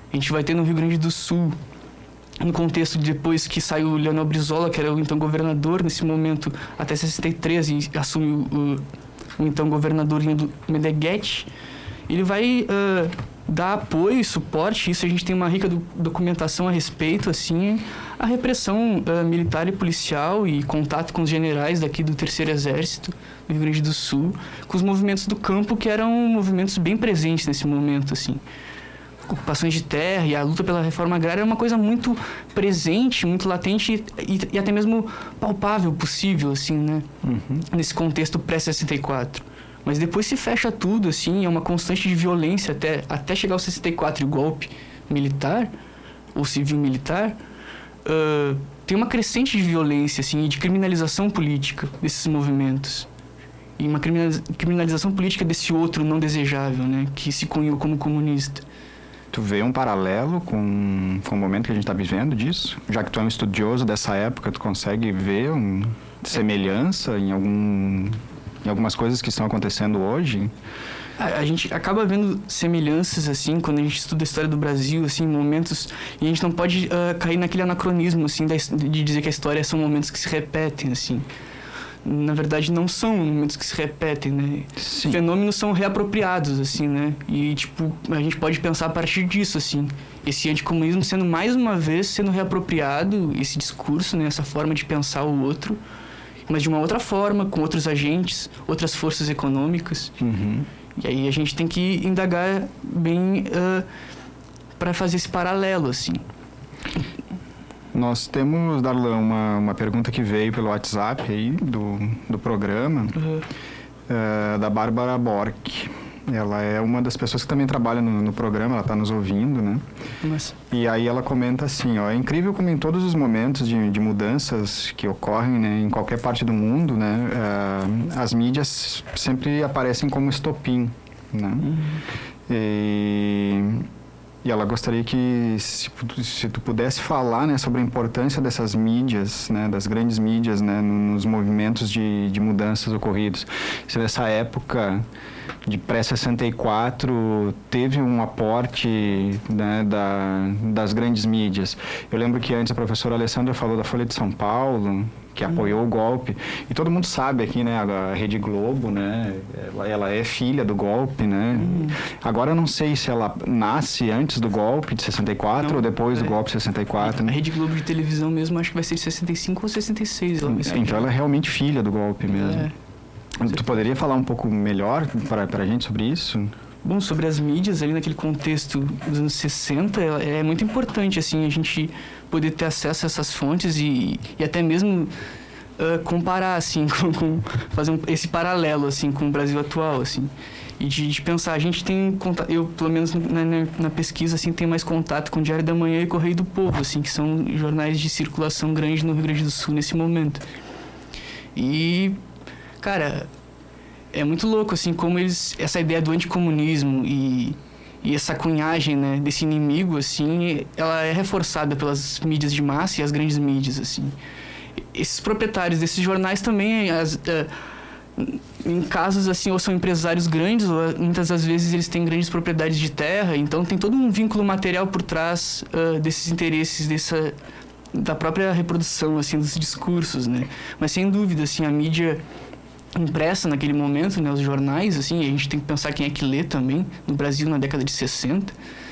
A gente vai ter no Rio Grande do Sul, no contexto de depois que saiu o Leonel Brizola, que era o então governador, nesse momento até 63, e assume o então governador Meneghetti, ele vai dar apoio e suporte, isso a gente tem uma rica documentação a respeito, assim, a repressão militar e policial e contato com os generais daqui do Terceiro Exército do Rio Grande do Sul, com os movimentos do campo, que eram movimentos bem presentes nesse momento, assim. Ocupações de terra e a luta pela reforma agrária é uma coisa muito presente, muito latente e até mesmo palpável, possível, assim, né? Nesse contexto pré-64. Mas depois se fecha tudo, assim, é uma constante de violência até chegar ao 64 e o golpe militar, ou civil-militar, tem uma crescente de violência, assim, e de criminalização política desses movimentos. E uma criminalização política desse outro não desejável, né? Que se cunhou como comunista. Tu vê um paralelo com o momento que a gente está vivendo disso? Já que tu é um estudioso dessa época, tu consegue ver uma semelhança em algumas coisas que estão acontecendo hoje? A gente acaba vendo semelhanças, assim, quando a gente estuda a história do Brasil, assim, momentos... E a gente não pode cair naquele anacronismo, assim, de dizer que a história são momentos que se repetem, assim. Na verdade, não são momentos que se repetem, né? Sim. Fenômenos são reapropriados, assim, né? E, tipo, a gente pode pensar a partir disso, assim. Esse anticomunismo sendo, mais uma vez, sendo reapropriado, esse discurso, né? Essa forma de pensar o outro, mas de uma outra forma, com outros agentes, outras forças econômicas. E aí a gente tem que indagar bem para fazer esse paralelo, assim. Nós temos, Darlan, uma pergunta que veio pelo WhatsApp aí do programa, da Bárbara Bork. Ela é uma das pessoas que também trabalha no programa, ela está nos ouvindo, né? Nossa. E aí ela comenta assim, ó, é incrível como em todos os momentos de mudanças que ocorrem, né, em qualquer parte do mundo, né, as mídias sempre aparecem como estopim, né? E ela gostaria que, se tu pudesse falar, né, sobre a importância dessas mídias, né, das grandes mídias, né, nos movimentos de mudanças ocorridos. Se nessa época de pré-64 teve um aporte, né, das grandes mídias. Eu lembro que antes a professora Alessandra falou da Folha de São Paulo, que apoiou o golpe. E todo mundo sabe aqui, né, a Rede Globo, né, ela é filha do golpe, né. Agora eu não sei se ela nasce antes do golpe de 64 ou depois do golpe de 64. A Rede Globo de televisão mesmo, acho que vai ser de 65 ou 66. Então ela é realmente filha do golpe mesmo. Tu poderia falar um pouco melhor para a gente sobre isso? Bom, sobre as mídias, ali naquele contexto dos anos 60, é muito importante, assim, a gente poder ter acesso a essas fontes e até mesmo comparar, assim, fazer esse paralelo, assim, com o Brasil atual, assim. E de pensar, a gente tem contato, eu, pelo menos na pesquisa, assim, tenho mais contato com o Diário da Manhã e Correio do Povo, assim, que são jornais de circulação grande no Rio Grande do Sul nesse momento. E, cara, é muito louco, assim, como essa ideia do anticomunismo e essa cunhagem, né, desse inimigo, assim, ela é reforçada pelas mídias de massa e as grandes mídias, assim. Esses proprietários desses jornais também, em casos, assim, ou são empresários grandes, ou muitas das vezes eles têm grandes propriedades de terra, então tem todo um vínculo material por trás desses interesses, da própria reprodução, assim, dos discursos, né. Mas, sem dúvida, assim, a mídia impressa naquele momento, né, os jornais, assim, a gente tem que pensar quem é que lê também, no Brasil na década de 60,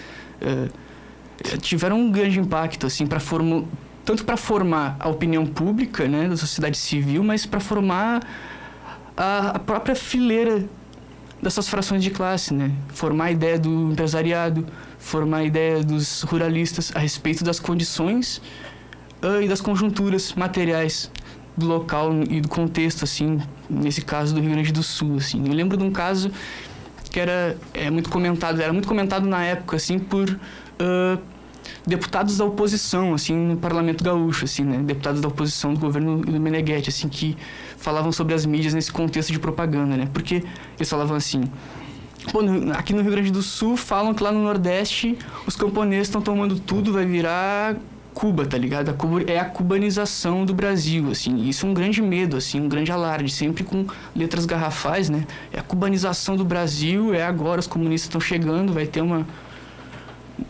tiveram um grande impacto, assim, tanto para formar a opinião pública, né, da sociedade civil, mas para formar a própria fileira dessas frações de classe, né, formar a ideia do empresariado, formar a ideia dos ruralistas a respeito das condições e das conjunturas materiais do local e do contexto, assim, nesse caso do Rio Grande do Sul, assim. Eu lembro de um caso que era muito comentado na época, assim, por deputados da oposição, assim, no Parlamento Gaúcho, assim, né, deputados da oposição do governo do Meneghetti, assim, que falavam sobre as mídias nesse contexto de propaganda, né, porque eles falavam assim, pô, aqui no Rio Grande do Sul falam que lá no Nordeste os camponeses estão tomando tudo, vai virar Cuba, tá ligado? É a cubanização do Brasil, assim. Isso é um grande medo, assim, um grande alarde, sempre com letras garrafais, né? É a cubanização do Brasil, agora os comunistas estão chegando, vai ter uma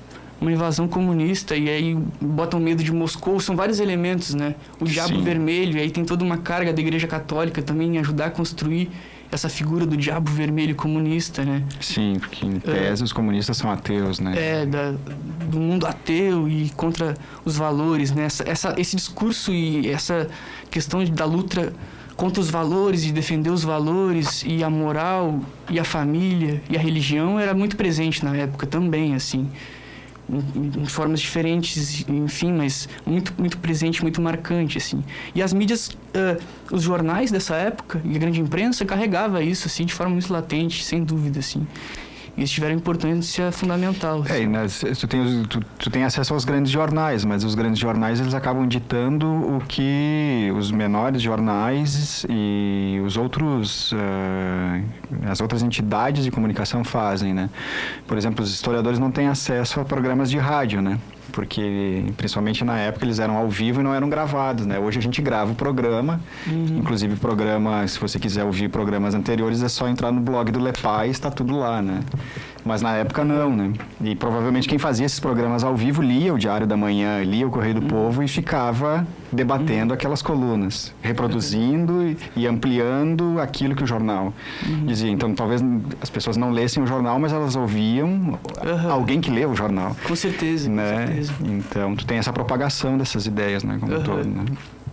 uma invasão comunista, e aí botam medo de Moscou. São vários elementos, né? O Diabo Vermelho, e aí tem toda uma carga da Igreja Católica também em ajudar a construir essa figura do Diabo Vermelho comunista, né? Sim, porque em tese os comunistas são ateus, né? Do mundo ateu e contra os valores, né? Esse discurso e essa questão da luta contra os valores, de defender os valores e a moral e a família e a religião era muito presente na época também, assim, em formas diferentes, enfim, mas muito presente, muito marcante, assim. E as mídias, os jornais dessa época e a grande imprensa carregava isso, assim, de forma muito latente, sem dúvida, assim. E eles tiveram importância fundamental. Tu tem acesso aos grandes jornais, mas os grandes jornais eles acabam ditando o que os menores jornais e os outros as outras entidades de comunicação fazem, né? Por exemplo, os historiadores não têm acesso a programas de rádio, né? Porque, principalmente na época, eles eram ao vivo e não eram gravados, né? Hoje a gente grava o programa, inclusive programa, se você quiser ouvir programas anteriores, é só entrar no blog do Lepaz, está tudo lá, né? Mas na época não, né? E provavelmente quem fazia esses programas ao vivo lia o Diário da Manhã, lia o Correio do Povo e ficava debatendo aquelas colunas, reproduzindo e ampliando aquilo que o jornal dizia. Então, talvez as pessoas não lessem o jornal, mas elas ouviam alguém que lê o jornal. Com certeza, né? com certeza. Então, tu tem essa propagação dessas ideias, né? Como todo, né?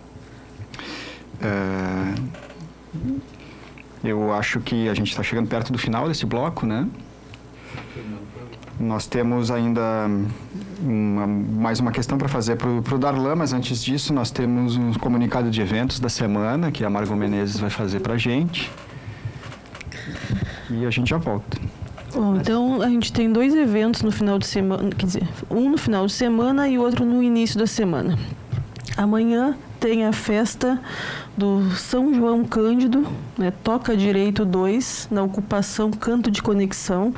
Eu acho que a gente está chegando perto do final desse bloco, né? Nós temos ainda mais uma questão para fazer para o Darlan, mas antes disso nós temos um comunicado de eventos da semana que a Margot Menezes vai fazer para a gente. E a gente já volta. Bom, então a gente tem 2 eventos no final de semana, quer dizer, um no final de semana e outro no início da semana. Amanhã tem a festa do São João Cândido, né, Toca Direito 2, na ocupação Canto de Conexão.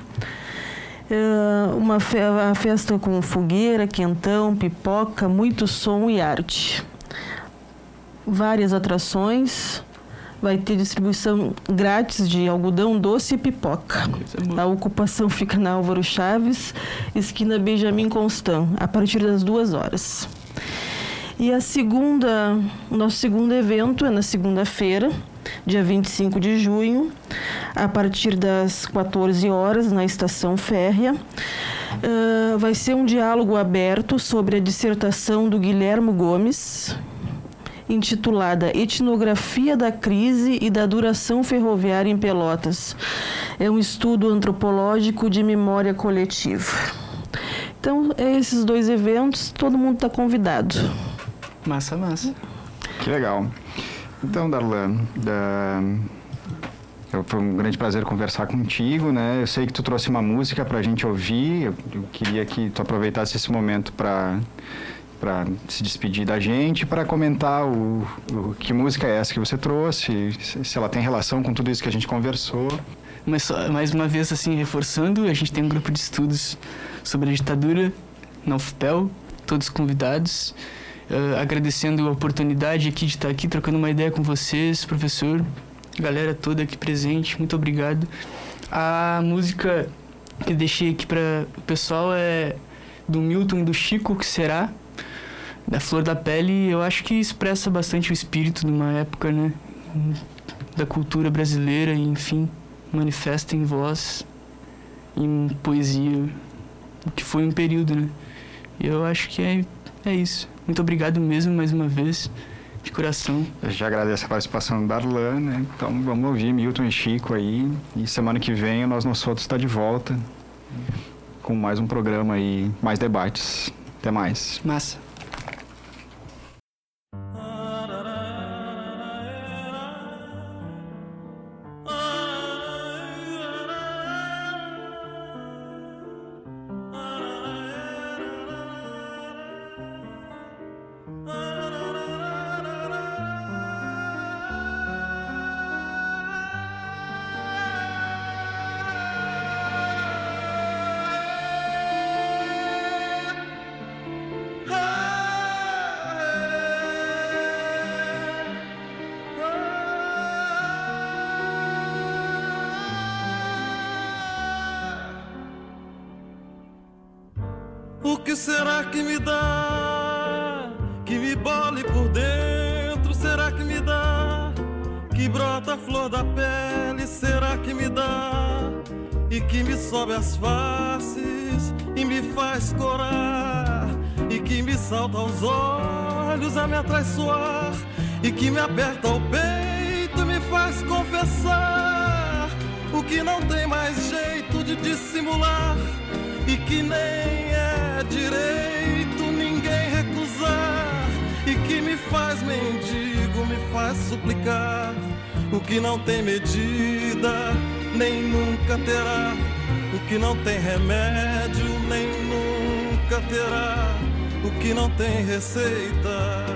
A festa com fogueira, quentão, pipoca, muito som e arte. Várias atrações. Vai ter distribuição grátis de algodão doce e pipoca. A ocupação fica na Álvaro Chaves, esquina Benjamin Constant, a partir das 2 horas. E o nosso segundo evento é na segunda-feira, dia 25 de junho, a partir das 14 horas, na Estação Férrea. Vai ser um diálogo aberto sobre a dissertação do Guilhermo Gomes, intitulada Etnografia da Crise e da Duração Ferroviária em Pelotas. É um estudo antropológico de memória coletiva. Então, esses 2 eventos, todo mundo está convidado. Massa. Que legal. Então, Darlan, foi um grande prazer conversar contigo, né? Eu sei que tu trouxe uma música para a gente ouvir. Eu queria que tu aproveitasse esse momento para se despedir da gente, para comentar que música é essa que você trouxe, se ela tem relação com tudo isso que a gente conversou. Mas mais uma vez, assim, reforçando, a gente tem um grupo de estudos sobre a ditadura na UFPEL, todos convidados. Agradecendo a oportunidade aqui de estar aqui trocando uma ideia com vocês, professor, galera toda aqui presente, muito obrigado. A música que eu deixei aqui para o pessoal é do Milton e do Chico, que será, da Flor da Pele. Eu acho que expressa bastante o espírito de uma época, né, da cultura brasileira, e enfim, manifesta em voz, em poesia, o que foi um período, né. E eu acho que é isso. Muito obrigado mesmo, mais uma vez, de coração. Eu já agradeço a participação do Darlan, né? Então vamos ouvir Milton e Chico aí. E semana que vem o Nós Outros está de volta com mais um programa e mais debates. Até mais. Massa. Ah que será que me dá, que me bole por dentro? Será que me dá, que brota a flor da pele? Será que me dá, e que me sobe as faces e me faz corar, e que me salta aos olhos a me atraiçoar, e que me aperta o peito e me faz confessar o que não tem mais jeito de dissimular, e que nem é direito ninguém recusar, e que me faz mendigo, me faz suplicar o que não tem medida, nem nunca terá, o que não tem remédio, nem nunca terá, o que não tem receita.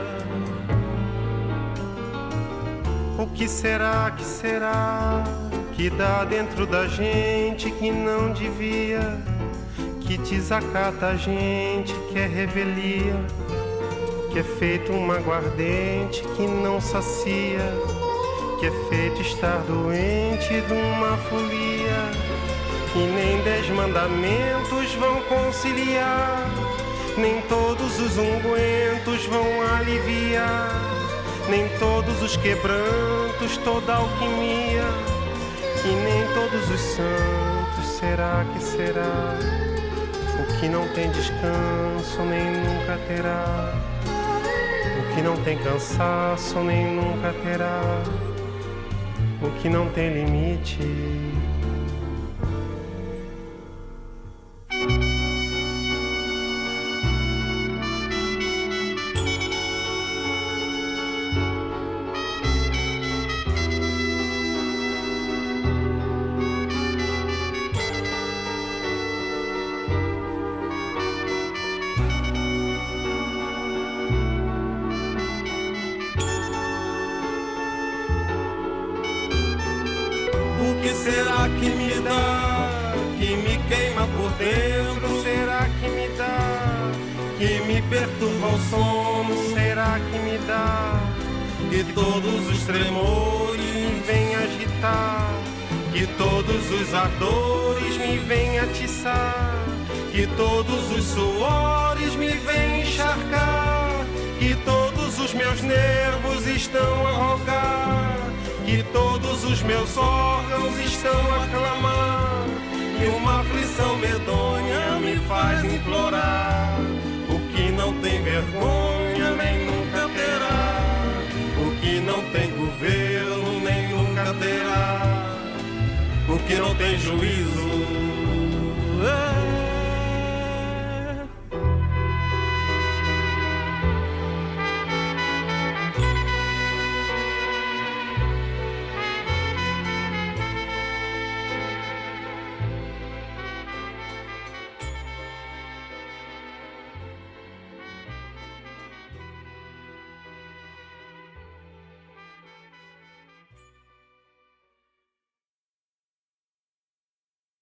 O que será que dá dentro da gente que não devia, que desacata a gente, que é revelia, que é feito um aguardente que não sacia, que é feito estar doente de uma folia, que nem 10 mandamentos vão conciliar, nem todos os ungüentos vão aliviar, nem todos os quebrantos, toda alquimia, e nem todos os santos. Será que será o que não tem descanso nem nunca terá, o que não tem cansaço nem nunca terá, o que não tem limite. O que será que me dá, que me queima por dentro? Será que me dá, que me perturba o sono? Será que me dá, que todos os tremores me vêm agitar, que todos os ardores me vêm atiçar, que todos os suores me vêm encharcar, que todos os meus nervos estão a rogar, que todos os meus órgãos estão a clamar, e uma aflição medonha me faz implorar o que não tem vergonha nem nunca terá, o que não tem governo nem nunca terá, o que não tem juízo